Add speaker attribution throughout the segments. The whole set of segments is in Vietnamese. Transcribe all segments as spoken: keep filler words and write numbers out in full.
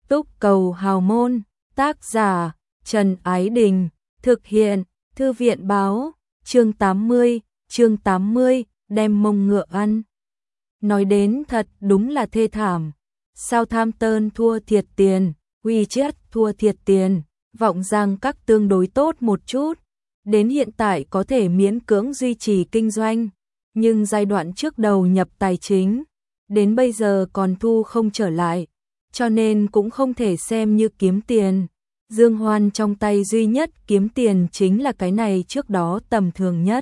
Speaker 1: Túc Cầu Hào Môn, tác giả Trần Ái Đình, thực hiện Thư viện Báo, chương tám mươi, chương tám mươi, đem mông ngựa ăn. Nói đến thật đúng là thê thảm, Southampton thua thiệt tiền, Wichet thua thiệt tiền, vọng rằng các tương đối tốt một chút, đến hiện tại có thể miễn cưỡng duy trì kinh doanh, nhưng giai đoạn trước đầu nhập tài chính, đến bây giờ còn thu không trở lại, cho nên cũng không thể xem như kiếm tiền. Dương Hoan trong tay duy nhất kiếm tiền chính là cái này trước đó tầm thường nhất.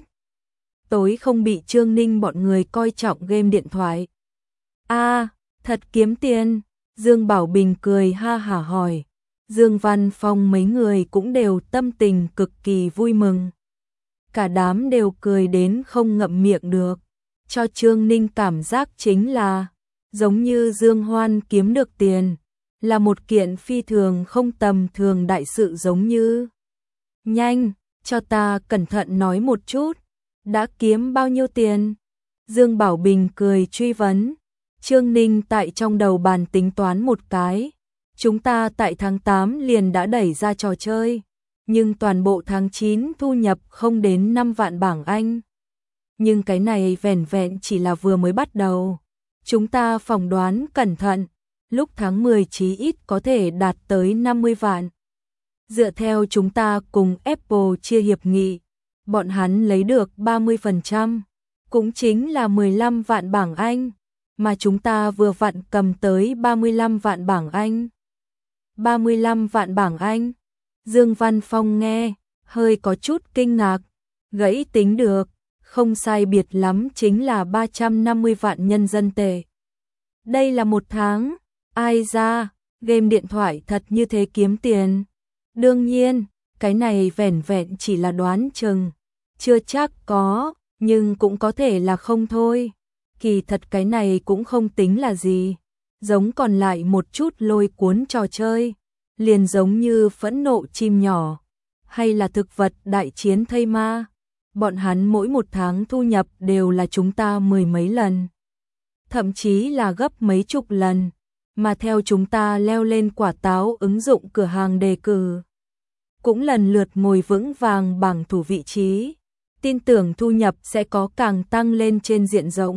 Speaker 1: Tối không bị Trương Ninh bọn người coi trọng game điện thoại. A, à, thật kiếm tiền, Dương Bảo Bình cười ha hả hỏi. Dương Văn Phong mấy người cũng đều tâm tình cực kỳ vui mừng. Cả đám đều cười đến không ngậm miệng được. Cho Trương Ninh cảm giác chính là giống như Dương Hoan kiếm được tiền, là một kiện phi thường không tầm thường đại sự giống như. Nhanh, cho ta cẩn thận nói một chút, đã kiếm bao nhiêu tiền? Dương Bảo Bình cười truy vấn. Trương Ninh tại trong đầu bàn tính toán một cái. Chúng ta tại tháng tám liền đã đẩy ra trò chơi, nhưng toàn bộ tháng chín thu nhập không đến năm vạn bảng Anh. Nhưng cái này vẻn vẹn chỉ là vừa mới bắt đầu. Chúng ta phỏng đoán cẩn thận, lúc tháng mười chí ít có thể đạt tới năm mươi vạn. Dựa theo chúng ta cùng Apple chia hiệp nghị, bọn hắn lấy được ba mươi phần trăm, cũng chính là mười lăm vạn bảng Anh, mà chúng ta vừa vặn cầm tới ba mươi lăm vạn bảng Anh. ba mươi lăm vạn bảng Anh. Dương Văn Phong nghe, hơi có chút kinh ngạc, gãy tính được, không sai biệt lắm chính là ba trăm năm mươi vạn nhân dân tệ. Đây là một tháng, ai ra, game điện thoại thật như thế kiếm tiền. Đương nhiên, cái này vẻn vẹn chỉ là đoán chừng, chưa chắc có, nhưng cũng có thể là không thôi. Kỳ thật cái này cũng không tính là gì, giống còn lại một chút lôi cuốn trò chơi, liền giống như phẫn nộ chim nhỏ, hay là thực vật đại chiến thây ma. Bọn hắn mỗi một tháng thu nhập đều là chúng ta mười mấy lần, thậm chí là gấp mấy chục lần, mà theo chúng ta leo lên quả táo ứng dụng cửa hàng đề cử, cũng lần lượt ngồi vững vàng bảng thủ vị trí, tin tưởng thu nhập sẽ có càng tăng lên trên diện rộng.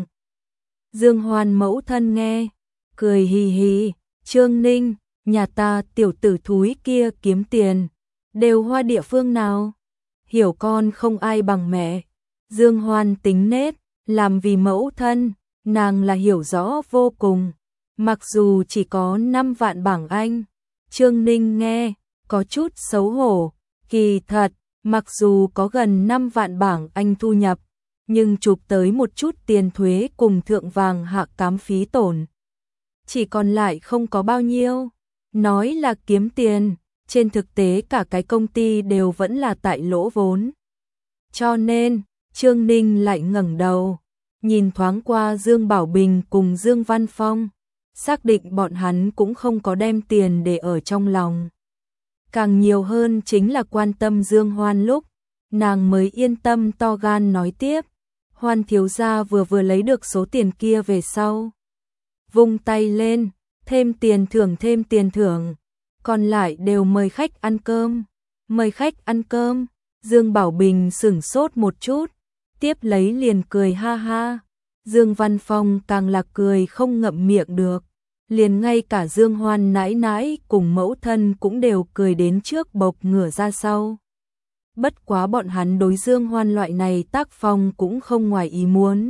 Speaker 1: Dương Hoan mẫu thân nghe, cười hì hì, Trương Ninh, nhà ta tiểu tử thúi kia kiếm tiền, đều hoa địa phương nào? Hiểu con không ai bằng mẹ. Dương Hoan tính nết, làm vì mẫu thân, nàng là hiểu rõ vô cùng. Mặc dù chỉ có năm vạn bảng Anh, Trương Ninh nghe, có chút xấu hổ. Kỳ thật, mặc dù có gần năm vạn bảng Anh thu nhập, nhưng chụp tới một chút tiền thuế cùng thượng vàng hạ cám phí tổn. Chỉ còn lại không có bao nhiêu. Nói là kiếm tiền, trên thực tế cả cái công ty đều vẫn là tại lỗ vốn. Cho nên, Trương Ninh lại ngẩng đầu, nhìn thoáng qua Dương Bảo Bình cùng Dương Văn Phong, xác định bọn hắn cũng không có đem tiền để ở trong lòng. Càng nhiều hơn chính là quan tâm Dương Hoan lúc, nàng mới yên tâm to gan nói tiếp. Hoan thiếu gia vừa vừa lấy được số tiền kia về sau. Vung tay lên, thêm tiền thưởng thêm tiền thưởng, còn lại đều mời khách ăn cơm. Mời khách ăn cơm, Dương Bảo Bình sửng sốt một chút, tiếp lấy liền cười ha ha. Dương Văn Phong càng là cười không ngậm miệng được, liền ngay cả Dương Hoan nãi nãi cùng mẫu thân cũng đều cười đến trước bộc ngửa ra sau. Bất quá bọn hắn đối Dương Hoan loại này tác phong cũng không ngoài ý muốn,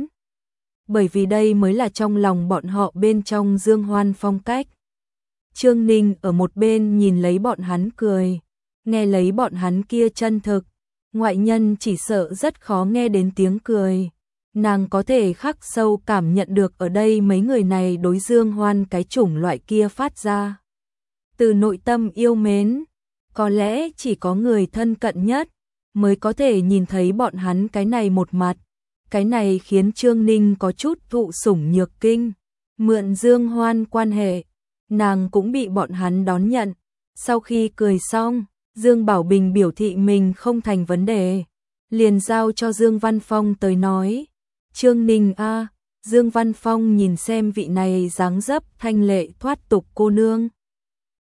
Speaker 1: bởi vì đây mới là trong lòng bọn họ bên trong Dương Hoan phong cách. Trương Ninh ở một bên nhìn lấy bọn hắn cười, nghe lấy bọn hắn kia chân thực, ngoại nhân chỉ sợ rất khó nghe đến tiếng cười. Nàng có thể khắc sâu cảm nhận được ở đây mấy người này đối Dương Hoan cái chủng loại kia phát ra từ nội tâm yêu mến. Có lẽ chỉ có người thân cận nhất mới có thể nhìn thấy bọn hắn cái này một mặt. Cái này khiến Trương Ninh có chút thụ sủng nhược kinh. Mượn Dương Hoan quan hệ, nàng cũng bị bọn hắn đón nhận. Sau khi cười xong, Dương Bảo Bình biểu thị mình không thành vấn đề, liền giao cho Dương Văn Phong tới nói. Trương Ninh a, Dương Văn Phong nhìn xem vị này dáng dấp thanh lệ thoát tục cô nương,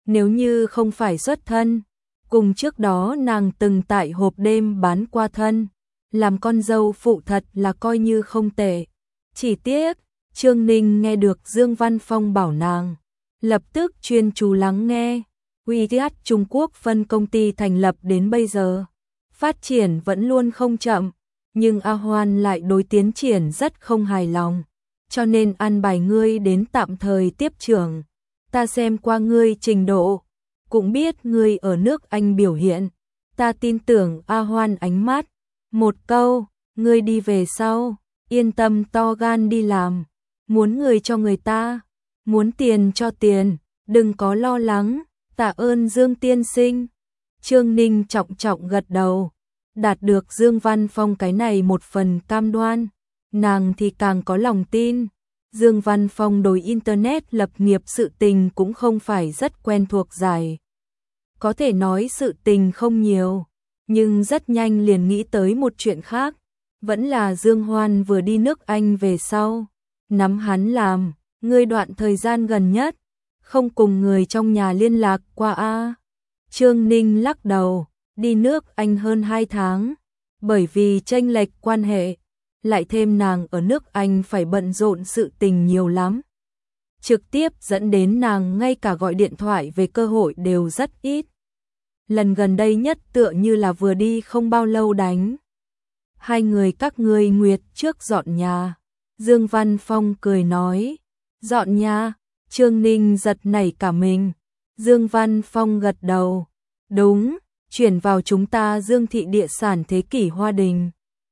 Speaker 1: Nếu như không phải xuất thân, cùng trước đó nàng từng tại hộp đêm bán qua thân, làm con dâu phụ thật là coi như không tệ. Chỉ tiếc, Trương Ninh nghe được Dương Văn Phong bảo nàng, lập tức chuyên chú lắng nghe. uy tín Trung Quốc phân công ty thành lập đến bây giờ, phát triển vẫn luôn không chậm, nhưng A Hoan lại đối tiến triển rất không hài lòng, cho nên an bài ngươi đến tạm thời tiếp trưởng. Ta xem qua ngươi trình độ, cũng biết ngươi ở nước Anh biểu hiện, ta tin tưởng A Hoan ánh mắt. Một câu, ngươi đi về sau, yên tâm to gan đi làm, muốn người cho người ta, muốn tiền cho tiền, đừng có lo lắng, tạ ơn Dương tiên sinh. Trương Ninh trọng trọng gật đầu, đạt được Dương Văn Phong cái này một phần cam đoan, nàng thì càng có lòng tin. Dương Văn Phong đối Internet lập nghiệp sự tình cũng không phải rất quen thuộc dài. Có thể nói sự tình không nhiều, nhưng rất nhanh liền nghĩ tới một chuyện khác. Vẫn là Dương Hoan vừa đi nước Anh về sau. Nắm hắn làm, ngươi đoạn thời gian gần nhất, không cùng người trong nhà liên lạc qua a. Trương Ninh lắc đầu, đi nước Anh hơn hai tháng. Bởi vì chênh lệch quan hệ, lại thêm nàng ở nước Anh phải bận rộn sự tình nhiều lắm. Trực tiếp dẫn đến nàng ngay cả gọi điện thoại về cơ hội đều rất ít. Lần gần đây nhất tựa như là vừa đi không bao lâu đánh. Hai người các ngươi nguyệt trước dọn nhà. Dương Văn Phong cười nói. Dọn nhà, Trương Ninh giật nảy cả mình. Dương Văn Phong gật đầu. Đúng, chuyển vào chúng ta Dương thị địa sản Thế Kỷ Hoa Đình.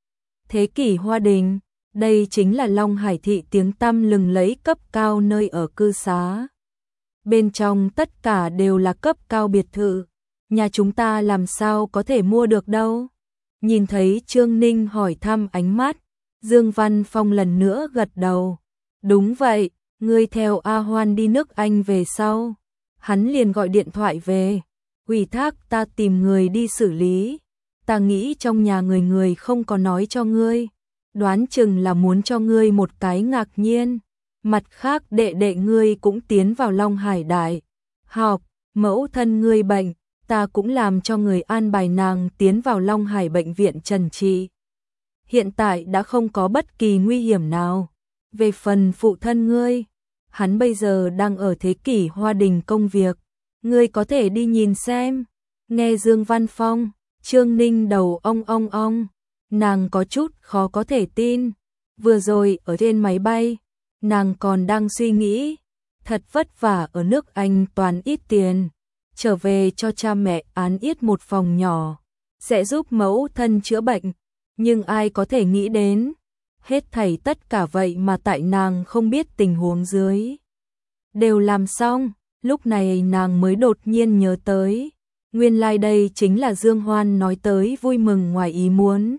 Speaker 1: Thế Kỷ Hoa Đình, đây chính là Long Hải thị tiếng tăm lừng lẫy cấp cao nơi ở cư xá. Bên trong tất cả đều là cấp cao biệt thự, nhà chúng ta làm sao có thể mua được đâu. Nhìn thấy Trương Ninh hỏi thăm ánh mắt, Dương Văn Phong lần nữa gật đầu. Đúng vậy, ngươi theo A Hoan đi nước Anh về sau. Hắn liền gọi điện thoại về, ủy thác ta tìm người đi xử lý. Ta nghĩ trong nhà người người không có nói cho ngươi, đoán chừng là muốn cho ngươi một cái ngạc nhiên. Mặt khác đệ đệ ngươi cũng tiến vào Long Hải Đại học, mẫu thân ngươi bệnh, ta cũng làm cho người an bài nàng tiến vào Long Hải bệnh viện trần trị. Hiện tại đã không có bất kỳ nguy hiểm nào. Về phần phụ thân ngươi, hắn bây giờ đang ở Thế Kỷ Hoa Đình công việc, ngươi có thể đi nhìn xem. Nghe Dương Văn Phong, Trương Ninh đầu ong ong ong, nàng có chút khó có thể tin. Vừa rồi ở trên máy bay, nàng còn đang suy nghĩ, thật vất vả ở nước Anh toàn ít tiền, trở về cho cha mẹ án yết một phòng nhỏ, sẽ giúp mẫu thân chữa bệnh. Nhưng ai có thể nghĩ đến, hết thảy tất cả vậy mà tại nàng không biết tình huống dưới. Đều làm xong, lúc này nàng mới đột nhiên nhớ tới. Nguyên lai like đây chính là Dương Hoan nói tới vui mừng ngoài ý muốn.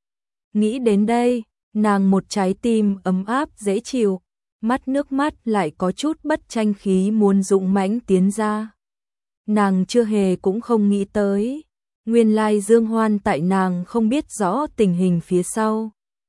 Speaker 1: Nghĩ đến đây, nàng một trái tim ấm áp dễ chịu, mắt nước mắt lại có chút bất tranh khí muốn dũng mãnh tiến ra. Nàng chưa hề cũng không nghĩ tới, nguyên lai Dương Hoan tại nàng không biết rõ tình hình phía sau.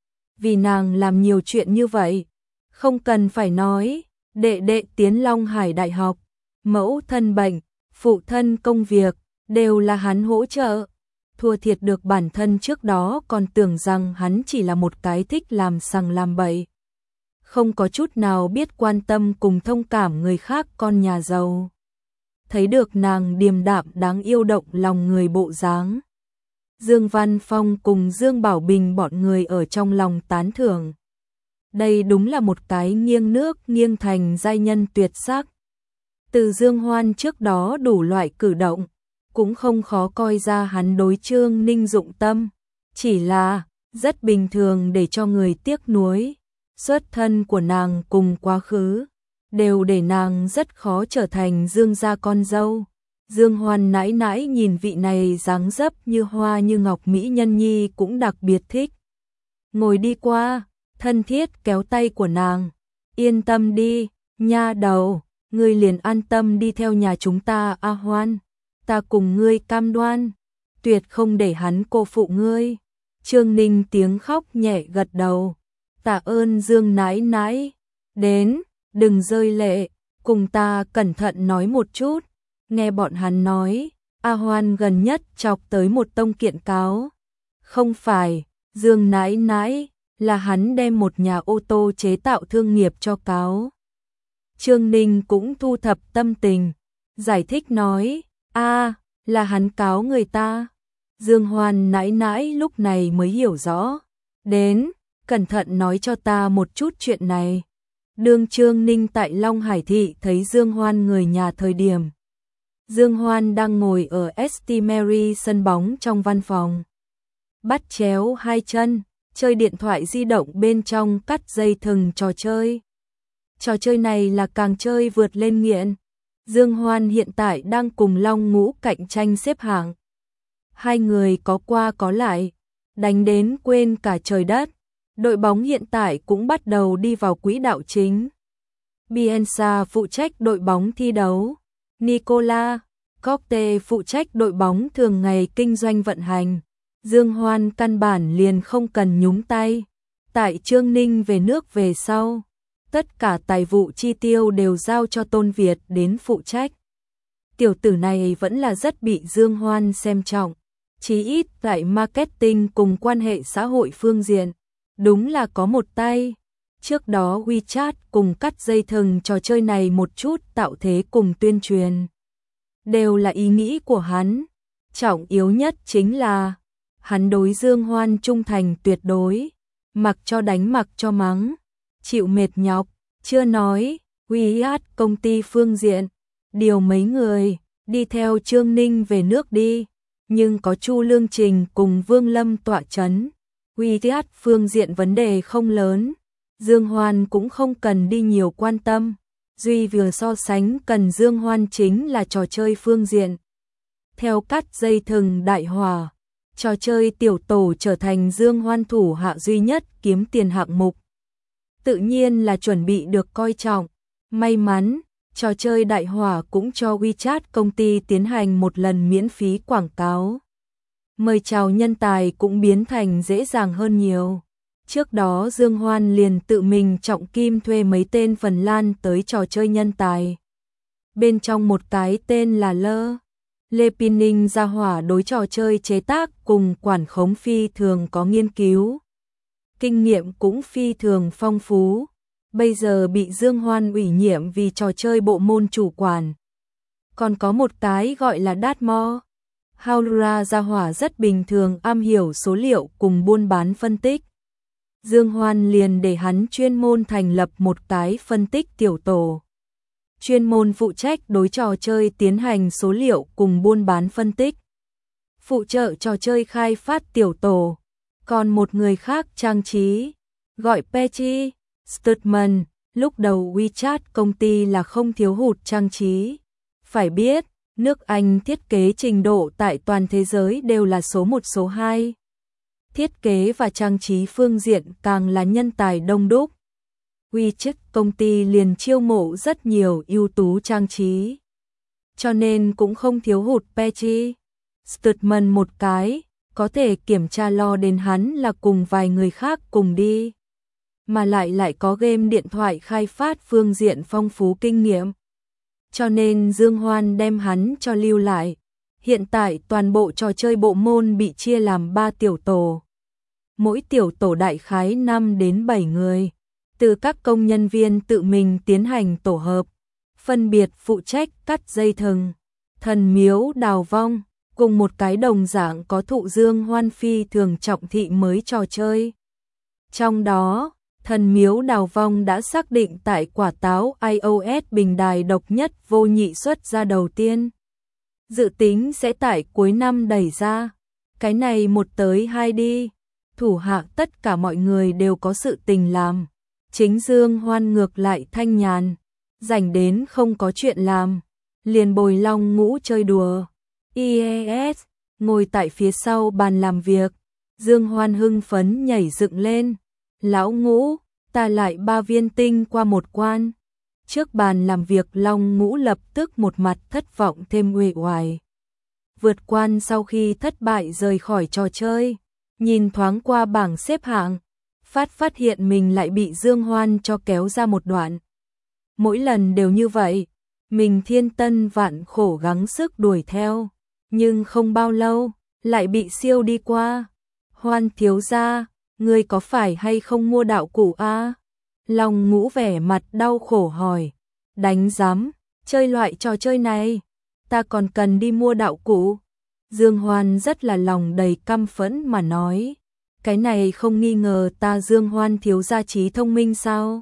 Speaker 1: Vì nàng làm nhiều chuyện như vậy, không cần phải nói, đệ đệ tiến Long Hải Đại học, mẫu thân bệnh, phụ thân công việc, đều là hắn hỗ trợ. Thua thiệt được bản thân trước đó còn tưởng rằng hắn chỉ là một cái thích làm sằng làm bậy, không có chút nào biết quan tâm cùng thông cảm người khác con nhà giàu. Thấy được nàng điềm đạm đáng yêu động lòng người bộ dáng, Dương Văn Phong cùng Dương Bảo Bình bọn người ở trong lòng tán thưởng. Đây đúng là một cái nghiêng nước nghiêng thành giai nhân tuyệt sắc. Từ Dương Hoan trước đó đủ loại cử động, cũng không khó coi ra hắn đối Trương Ninh dụng tâm, chỉ là rất bình thường để cho người tiếc nuối. Xuất thân của nàng cùng quá khứ đều để nàng rất khó trở thành Dương gia con dâu. Dương Hoan nãi nãi nhìn vị này dáng dấp như hoa như ngọc mỹ nhân nhi cũng đặc biệt thích. Ngồi đi qua, thân thiết kéo tay của nàng. Yên tâm đi, nha đầu, ngươi liền an tâm đi theo nhà chúng ta A Hoan. Ta cùng ngươi cam đoan, tuyệt không để hắn cô phụ ngươi. Trương Ninh tiếng khóc nhẹ gật đầu. Tạ ơn Dương nãi nãi. Đến, đừng rơi lệ, cùng ta cẩn thận nói một chút. Nghe bọn hắn nói, A Hoan gần nhất chọc tới một tông kiện cáo. Không phải, Dương nãi nãi, là hắn đem một nhà ô tô chế tạo thương nghiệp cho cáo. Trương Ninh cũng thu thập tâm tình, giải thích nói, a là hắn cáo người ta. Dương Hoan nãi nãi lúc này mới hiểu rõ. Đến, cẩn thận nói cho ta một chút chuyện này. Đương Trương Ninh tại Long Hải Thị thấy Dương Hoan người nhà thời điểm. Dương Hoan đang ngồi ở ét tê Mary sân bóng trong văn phòng. Bắt chéo hai chân, chơi điện thoại di động bên trong cắt dây thừng trò chơi. Trò chơi này là càng chơi vượt lên nghiện. Dương Hoan hiện tại đang cùng Long Ngũ cạnh tranh xếp hạng. Hai người có qua có lại, đánh đến quên cả trời đất. Đội bóng hiện tại cũng bắt đầu đi vào quỹ đạo chính. Bielsa phụ trách đội bóng thi đấu. Nicola Cote phụ trách đội bóng thường ngày kinh doanh vận hành. Dương Hoan căn bản liền không cần nhúng tay. Tại Trương Ninh về nước về sau, tất cả tài vụ chi tiêu đều giao cho Tôn Việt đến phụ trách. Tiểu tử này vẫn là rất bị Dương Hoan xem trọng, chí ít tại marketing cùng quan hệ xã hội phương diện, đúng là có một tay. Trước đó WeChat cùng cắt dây thừng trò chơi này một chút tạo thế cùng tuyên truyền, đều là ý nghĩ của hắn. Trọng yếu nhất chính là hắn đối Dương Hoan trung thành tuyệt đối, mặc cho đánh mặc cho mắng, chịu mệt nhọc. Chưa nói, WeChat công ty phương diện, điều mấy người, đi theo Trương Ninh về nước đi, nhưng có Chu Lương Trình cùng Vương Lâm tọa chấn. WeChat phương diện vấn đề không lớn, Dương Hoan cũng không cần đi nhiều quan tâm, duy vừa so sánh cần Dương Hoan chính là trò chơi phương diện. Theo cắt dây thừng đại hòa, trò chơi tiểu tổ trở thành Dương Hoan thủ hạ duy nhất kiếm tiền hạng mục. Tự nhiên là chuẩn bị được coi trọng. May mắn, trò chơi đại hỏa cũng cho WeChat công ty tiến hành một lần miễn phí quảng cáo. Mời chào nhân tài cũng biến thành dễ dàng hơn nhiều. Trước đó Dương Hoan liền tự mình trọng kim thuê mấy tên Phần Lan tới trò chơi nhân tài. Bên trong một cái tên là Lơ. Lê Pinning ra hỏa đối trò chơi chế tác cùng quản khống phi thường có nghiên cứu. Kinh nghiệm cũng phi thường phong phú, bây giờ bị Dương Hoan ủy nhiệm vì trò chơi bộ môn chủ quản. Còn có một cái gọi là Datmo. Haulura gia hỏa rất bình thường am hiểu số liệu cùng buôn bán phân tích. Dương Hoan liền để hắn chuyên môn thành lập một cái phân tích tiểu tổ. Chuyên môn phụ trách đối trò chơi tiến hành số liệu cùng buôn bán phân tích. Phụ trợ trò chơi khai phát tiểu tổ. Còn một người khác trang trí, gọi Petty Stutman. Lúc đầu WeChat công ty là không thiếu hụt trang trí. Phải biết, nước Anh thiết kế trình độ tại toàn thế giới đều là số một số hai. Thiết kế và trang trí phương diện càng là nhân tài đông đúc. WeChat công ty liền chiêu mộ rất nhiều ưu tú trang trí. Cho nên cũng không thiếu hụt Petty Stutman một cái. Có thể kiểm tra lo đến hắn là cùng vài người khác cùng đi. Mà lại lại có game điện thoại khai phát phương diện phong phú kinh nghiệm. Cho nên Dương Hoan đem hắn cho lưu lại. Hiện tại toàn bộ trò chơi bộ môn bị chia làm ba tiểu tổ. Mỗi tiểu tổ đại khái năm đến bảy người. Từ các công nhân viên tự mình tiến hành tổ hợp. Phân biệt phụ trách cắt dây thừng, thần miếu đào vong. Cùng một cái đồng dạng có thụ Dương Hoan phi thường trọng thị mới trò chơi. Trong đó, thần miếu đào vong đã xác định tại quả táo iOS bình đài độc nhất vô nhị xuất ra đầu tiên. Dự tính sẽ tại cuối năm đẩy ra. Cái này một tới hai đi. Thủ hạ tất cả mọi người đều có sự tình làm. Chính Dương Hoan ngược lại thanh nhàn. Rảnh đến không có chuyện làm. Liền bồi Long Ngũ chơi đùa. i e ét, ngồi tại phía sau bàn làm việc, Dương Hoan hưng phấn nhảy dựng lên. Lão Ngũ, ta lại ba viên tinh qua một quan. Trước bàn làm việc Long Ngũ lập tức một mặt thất vọng thêm uể oải. Vượt quan sau khi thất bại rời khỏi trò chơi, nhìn thoáng qua bảng xếp hạng, phát phát hiện mình lại bị Dương Hoan cho kéo ra một đoạn. Mỗi lần đều như vậy, Mình thiên tân vạn khổ gắng sức đuổi theo, nhưng không bao lâu, lại bị siêu đi qua. Hoan thiếu gia, ngươi có phải hay không mua đạo cụ a? Long Ngũ vẻ mặt đau khổ hỏi. Đánh giám, chơi loại trò chơi này, ta còn cần đi mua đạo cụ. Dương Hoan rất là lòng đầy căm phẫn mà nói. Cái này không nghi ngờ ta Dương Hoan thiếu gia trí thông minh sao?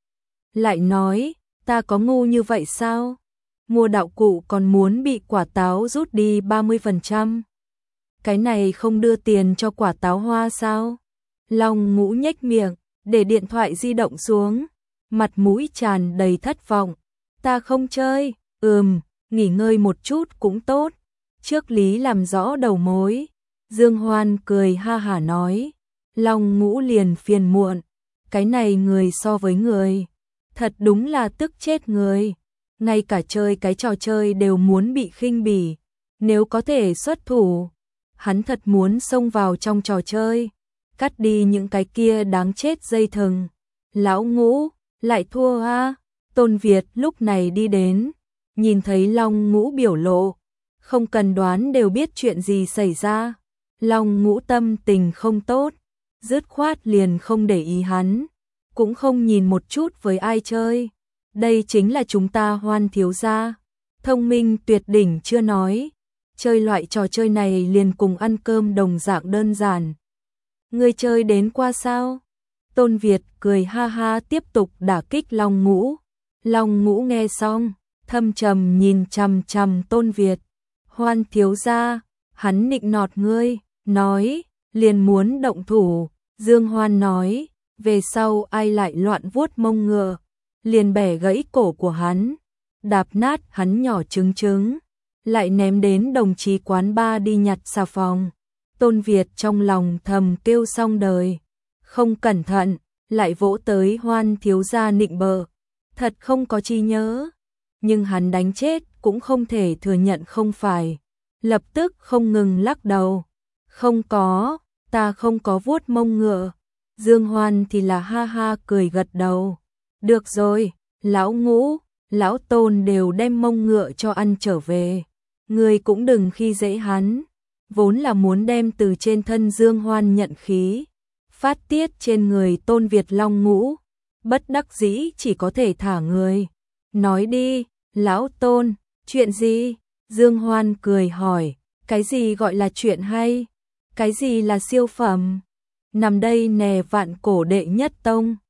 Speaker 1: Lại nói, ta có ngu như vậy sao? Mua đạo cụ còn muốn bị quả táo rút đi ba mươi phần trăm. Cái này không đưa tiền cho quả táo hoa sao? Long Ngũ nhếch miệng, để điện thoại di động xuống, mặt mũi tràn đầy thất vọng. Ta không chơi, ừm, nghỉ ngơi một chút cũng tốt. Trước lý làm rõ đầu mối, Dương Hoan cười ha hả nói. Long Ngũ liền phiền muộn, cái này người so với người, thật đúng là tức chết người. Ngay cả chơi cái trò chơi đều muốn bị khinh bỉ, nếu có thể xuất thủ, hắn thật muốn xông vào trong trò chơi, cắt đi những cái kia đáng chết dây thừng. Lão Ngũ, lại thua a? Tôn Việt lúc này đi đến, nhìn thấy Long Ngũ biểu lộ, không cần đoán đều biết chuyện gì xảy ra. Long Ngũ tâm tình không tốt, dứt khoát liền không để ý hắn, cũng không nhìn một chút với ai chơi. Đây chính là chúng ta Hoan thiếu gia, thông minh tuyệt đỉnh chưa nói, chơi loại trò chơi này liền cùng ăn cơm đồng dạng đơn giản. Ngươi chơi đến qua sao? Tôn Việt cười ha ha tiếp tục đả kích Long Ngũ. Long Ngũ nghe xong, thâm trầm nhìn chằm chằm Tôn Việt. Hoan thiếu gia, hắn nịnh nọt ngươi, nói, liền muốn động thủ. Dương Hoan nói, về sau ai lại loạn vuốt mông ngựa, liền bẻ gãy cổ của hắn, đạp nát hắn nhỏ trứng trứng, lại ném đến đồng chí quán ba đi nhặt xà phòng. Tôn Việt trong lòng thầm kêu xong đời, không cẩn thận, lại vỗ tới Hoan thiếu gia nịnh bợ, thật không có chi nhớ, nhưng hắn đánh chết cũng không thể thừa nhận không phải, lập tức không ngừng lắc đầu, không có, ta không có vuốt mông ngựa. Dương Hoan thì là ha ha cười gật đầu, được rồi, lão Ngũ, lão Tôn đều đem mông ngựa cho ăn trở về, ngươi cũng đừng khi dễ hắn, vốn là muốn đem từ trên thân Dương Hoan nhận khí, phát tiết trên người Tôn Việt. Long Ngũ bất đắc dĩ chỉ có thể thả người. Nói đi, lão Tôn, chuyện gì? Dương Hoan cười hỏi, cái gì gọi là chuyện hay? Cái gì là siêu phẩm? Nằm đây nè vạn cổ đệ nhất tông,